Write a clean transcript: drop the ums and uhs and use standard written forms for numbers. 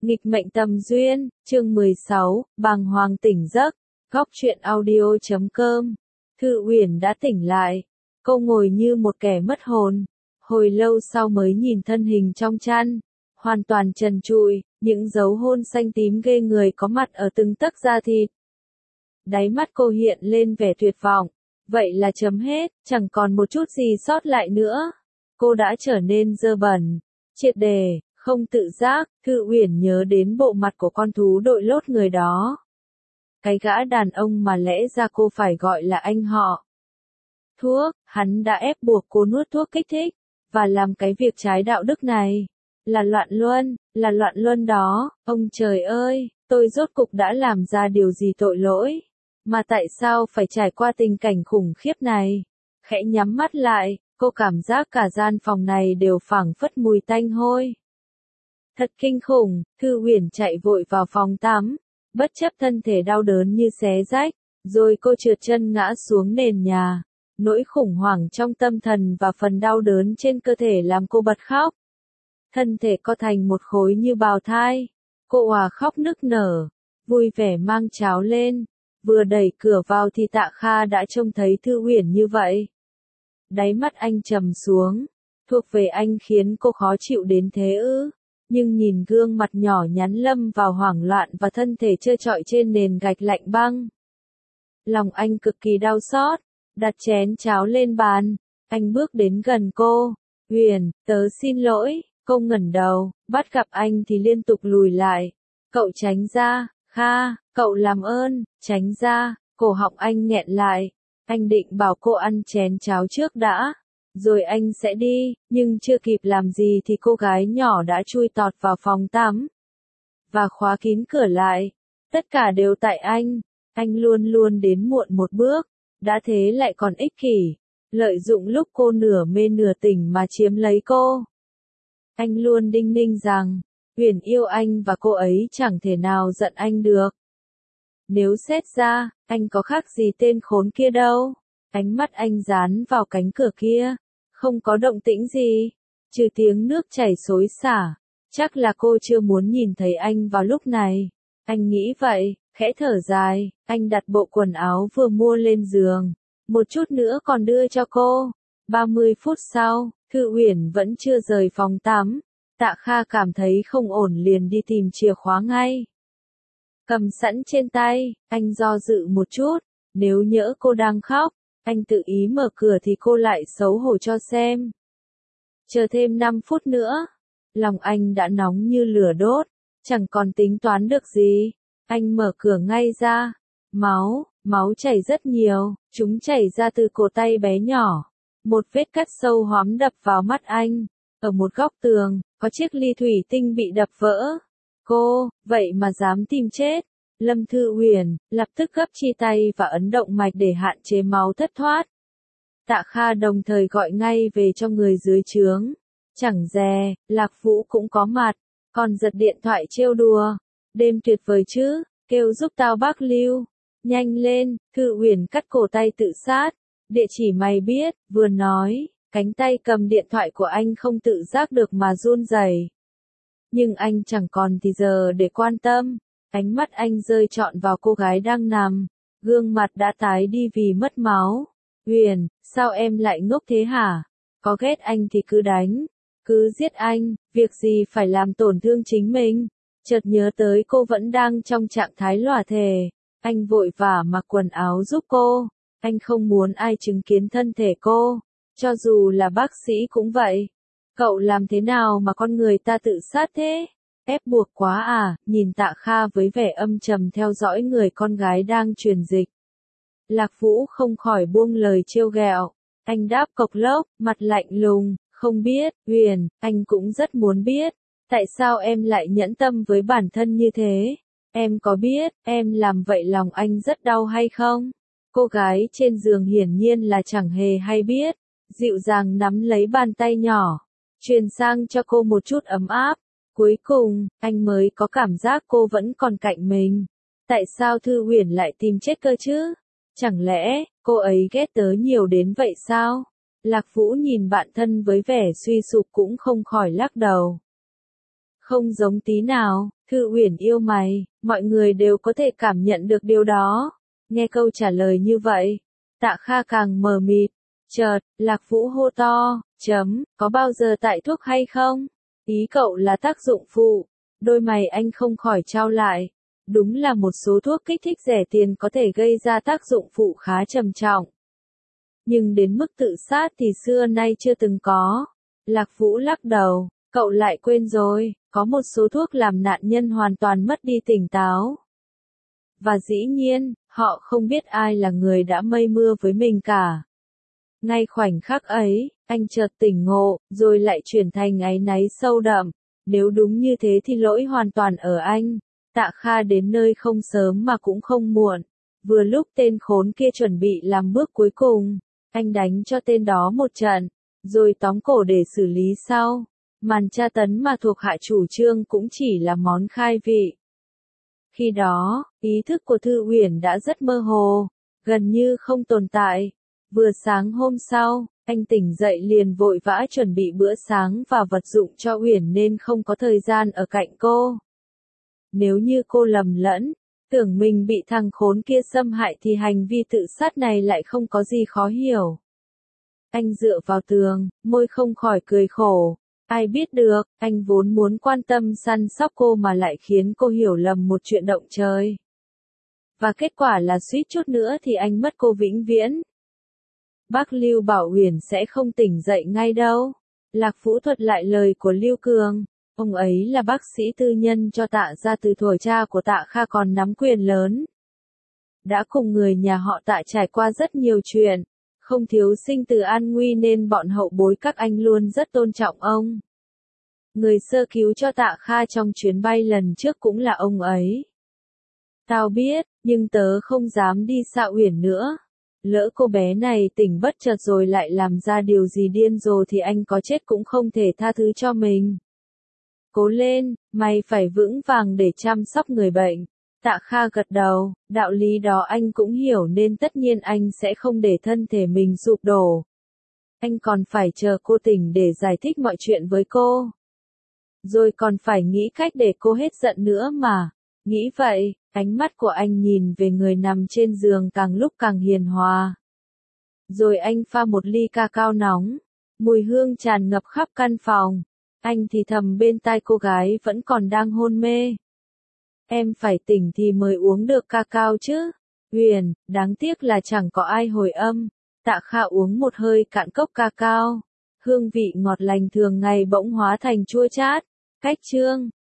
Nghịch mệnh tầm duyên, chương 16, bàng hoàng tỉnh giấc, góc truyện audio.com. Thư Uyển đã tỉnh lại, cô ngồi như một kẻ mất hồn, hồi lâu sau mới nhìn thân hình trong chăn, hoàn toàn trần trụi, những dấu hôn xanh tím ghê người có mặt ở từng tấc da thịt. Đáy mắt cô hiện lên vẻ tuyệt vọng, vậy là chấm hết, chẳng còn một chút gì sót lại nữa. Cô đã trở nên dơ bẩn, triệt để. Không tự giác, Thư Uyển nhớ đến bộ mặt của con thú đội lốt người đó. Cái gã đàn ông mà lẽ ra cô phải gọi là anh họ. Thuốc, hắn đã ép buộc cô nuốt thuốc kích thích, và làm cái việc trái đạo đức này. Là loạn luân đó, ông trời ơi, tôi rốt cục đã làm ra điều gì tội lỗi. Mà tại sao phải trải qua tình cảnh khủng khiếp này? Khẽ nhắm mắt lại, cô cảm giác cả gian phòng này đều phảng phất mùi tanh hôi. Thật kinh khủng, Thư Uyển chạy vội vào phòng tắm, bất chấp thân thể đau đớn như xé rách, rồi cô trượt chân ngã xuống nền nhà. Nỗi khủng hoảng trong tâm thần và phần đau đớn trên cơ thể làm cô bật khóc. Thân thể co thành một khối như bào thai, cô òa khóc nức nở, vui vẻ mang cháo lên, vừa đẩy cửa vào thì Tạ Kha đã trông thấy Thư Uyển như vậy. Đáy mắt anh trầm xuống, thuộc về anh khiến cô khó chịu đến thế ư? Nhưng nhìn gương mặt nhỏ nhắn lâm vào hoảng loạn và thân thể trơ trọi trên nền gạch lạnh băng. Lòng anh cực kỳ đau xót, đặt chén cháo lên bàn, anh bước đến gần cô. Uyển, tớ xin lỗi, cô ngẩng đầu, bắt gặp anh thì liên tục lùi lại. Cậu tránh ra, Kha, cậu làm ơn, tránh ra, cổ họng anh nghẹn lại. Anh định bảo cô ăn chén cháo trước đã. Rồi anh sẽ đi, nhưng chưa kịp làm gì thì cô gái nhỏ đã chui tọt vào phòng tắm. Và khóa kín cửa lại. Tất cả đều tại anh luôn luôn đến muộn một bước, đã thế lại còn ích kỷ, lợi dụng lúc cô nửa mê nửa tỉnh mà chiếm lấy cô. Anh luôn đinh ninh rằng, Uyển yêu anh và cô ấy chẳng thể nào giận anh được. Nếu xét ra, anh có khác gì tên khốn kia đâu. Ánh mắt anh dán vào cánh cửa kia. Không có động tĩnh gì, trừ tiếng nước chảy xối xả. Chắc là cô chưa muốn nhìn thấy anh vào lúc này. Anh nghĩ vậy, khẽ thở dài, anh đặt bộ quần áo vừa mua lên giường. Một chút nữa còn đưa cho cô. 30 phút sau, Thư Uyển vẫn chưa rời phòng tắm. Tạ Kha cảm thấy không ổn liền đi tìm chìa khóa ngay. Cầm sẵn trên tay, anh do dự một chút, nếu nhỡ cô đang khóc. Anh tự ý mở cửa thì cô lại xấu hổ cho xem. Chờ thêm 5 phút nữa. Lòng anh đã nóng như lửa đốt. Chẳng còn tính toán được gì. Anh mở cửa ngay ra. Máu chảy rất nhiều. Chúng chảy ra từ cổ tay bé nhỏ. Một vết cắt sâu hoắm đập vào mắt anh. Ở một góc tường, có chiếc ly thủy tinh bị đập vỡ. Cô, vậy mà dám tìm chết. Lâm Thư Uyển lập tức gấp chi tay và ấn động mạch để hạn chế máu thất thoát. Tạ Kha đồng thời gọi ngay về cho người dưới trướng. Chẳng dè, Lạc Vũ cũng có mặt, còn giật điện thoại trêu đùa. Đêm tuyệt vời chứ, kêu giúp tao bác Lưu. Nhanh lên, Thư Uyển cắt cổ tay tự sát. Địa chỉ mày biết, vừa nói, cánh tay cầm điện thoại của anh không tự giác được mà run rẩy. Nhưng anh chẳng còn thì giờ để quan tâm. Ánh mắt anh rơi trọn vào cô gái đang nằm, gương mặt đã tái đi vì mất máu. Uyển, sao em lại ngốc thế hả? Có ghét anh thì cứ đánh, cứ giết anh, việc gì phải làm tổn thương chính mình. Chợt nhớ tới cô vẫn đang trong trạng thái lòa thề, anh vội vã mặc quần áo giúp cô. Anh không muốn ai chứng kiến thân thể cô, cho dù là bác sĩ cũng vậy. Cậu làm thế nào mà con người ta tự sát thế? Ép buộc quá à, nhìn Tạ Kha với vẻ âm trầm theo dõi người con gái đang truyền dịch. Lạc Vũ không khỏi buông lời trêu ghẹo. Anh đáp cộc lốc, mặt lạnh lùng, không biết, Uyển, anh cũng rất muốn biết. Tại sao em lại nhẫn tâm với bản thân như thế? Em có biết, em làm vậy lòng anh rất đau hay không? Cô gái trên giường hiển nhiên là chẳng hề hay biết. Dịu dàng nắm lấy bàn tay nhỏ, truyền sang cho cô một chút ấm áp. Cuối cùng, anh mới có cảm giác cô vẫn còn cạnh mình. Tại sao Thư Uyển lại tìm chết cơ chứ? Chẳng lẽ, cô ấy ghét tớ nhiều đến vậy sao? Lạc Vũ nhìn bạn thân với vẻ suy sụp cũng không khỏi lắc đầu. Không giống tí nào, Thư Uyển yêu mày, mọi người đều có thể cảm nhận được điều đó. Nghe câu trả lời như vậy, Tạ Kha càng mờ mịt. Chợt, Lạc Vũ hô to, có bao giờ tại thuốc hay không? Ý cậu là tác dụng phụ. Đôi mày anh không khỏi chau lại. Đúng là một số thuốc kích thích rẻ tiền có thể gây ra tác dụng phụ khá trầm trọng. Nhưng đến mức tự sát thì xưa nay chưa từng có. Lạc Vũ lắc đầu, cậu lại quên rồi, có một số thuốc làm nạn nhân hoàn toàn mất đi tỉnh táo. Và dĩ nhiên, họ không biết ai là người đã mây mưa với mình cả. Ngay khoảnh khắc ấy, anh chợt tỉnh ngộ, rồi lại chuyển thành áy náy sâu đậm. Nếu đúng như thế thì lỗi hoàn toàn ở anh. Tạ Kha đến nơi không sớm mà cũng không muộn. Vừa lúc tên khốn kia chuẩn bị làm bước cuối cùng, anh đánh cho tên đó một trận, rồi tóm cổ để xử lý sau. Màn tra tấn mà thuộc hạ chủ trương cũng chỉ là món khai vị. Khi đó, ý thức của Thư Uyển đã rất mơ hồ, gần như không tồn tại. Vừa sáng hôm sau, anh tỉnh dậy liền vội vã chuẩn bị bữa sáng và vật dụng cho Uyển nên không có thời gian ở cạnh cô. Nếu như cô lầm lẫn, tưởng mình bị thằng khốn kia xâm hại thì hành vi tự sát này lại không có gì khó hiểu. Anh dựa vào tường, môi không khỏi cười khổ. Ai biết được, anh vốn muốn quan tâm săn sóc cô mà lại khiến cô hiểu lầm một chuyện động trời. Và kết quả là suýt chút nữa thì anh mất cô vĩnh viễn. Bác Lưu bảo Uyển sẽ không tỉnh dậy ngay đâu. Lạc Vũ thuật lại lời của Lưu Cường. Ông ấy là bác sĩ tư nhân cho Tạ gia từ thuở cha của Tạ Kha còn nắm quyền lớn. Đã cùng người nhà họ Tạ trải qua rất nhiều chuyện. Không thiếu sinh tử an nguy nên bọn hậu bối các anh luôn rất tôn trọng ông. Người sơ cứu cho Tạ Kha trong chuyến bay lần trước cũng là ông ấy. Tao biết, nhưng tớ không dám đi xa Uyển nữa. Lỡ cô bé này tỉnh bất chợt rồi lại làm ra điều gì điên rồ thì anh có chết cũng không thể tha thứ cho mình. Cố lên, mày phải vững vàng để chăm sóc người bệnh. Tạ Kha gật đầu, đạo lý đó anh cũng hiểu nên tất nhiên anh sẽ không để thân thể mình sụp đổ. Anh còn phải chờ cô tỉnh để giải thích mọi chuyện với cô. Rồi còn phải nghĩ cách để cô hết giận nữa mà. Nghĩ vậy, ánh mắt của anh nhìn về người nằm trên giường càng lúc càng hiền hòa. Rồi anh pha một ly ca cao nóng. Mùi hương tràn ngập khắp căn phòng. Anh thì thầm bên tai cô gái vẫn còn đang hôn mê. Em phải tỉnh thì mới uống được ca cao chứ. Uyển, đáng tiếc là chẳng có ai hồi âm. Tạ Kha uống một hơi cạn cốc ca cao. Hương vị ngọt lành thường ngày bỗng hóa thành chua chát. Cách chương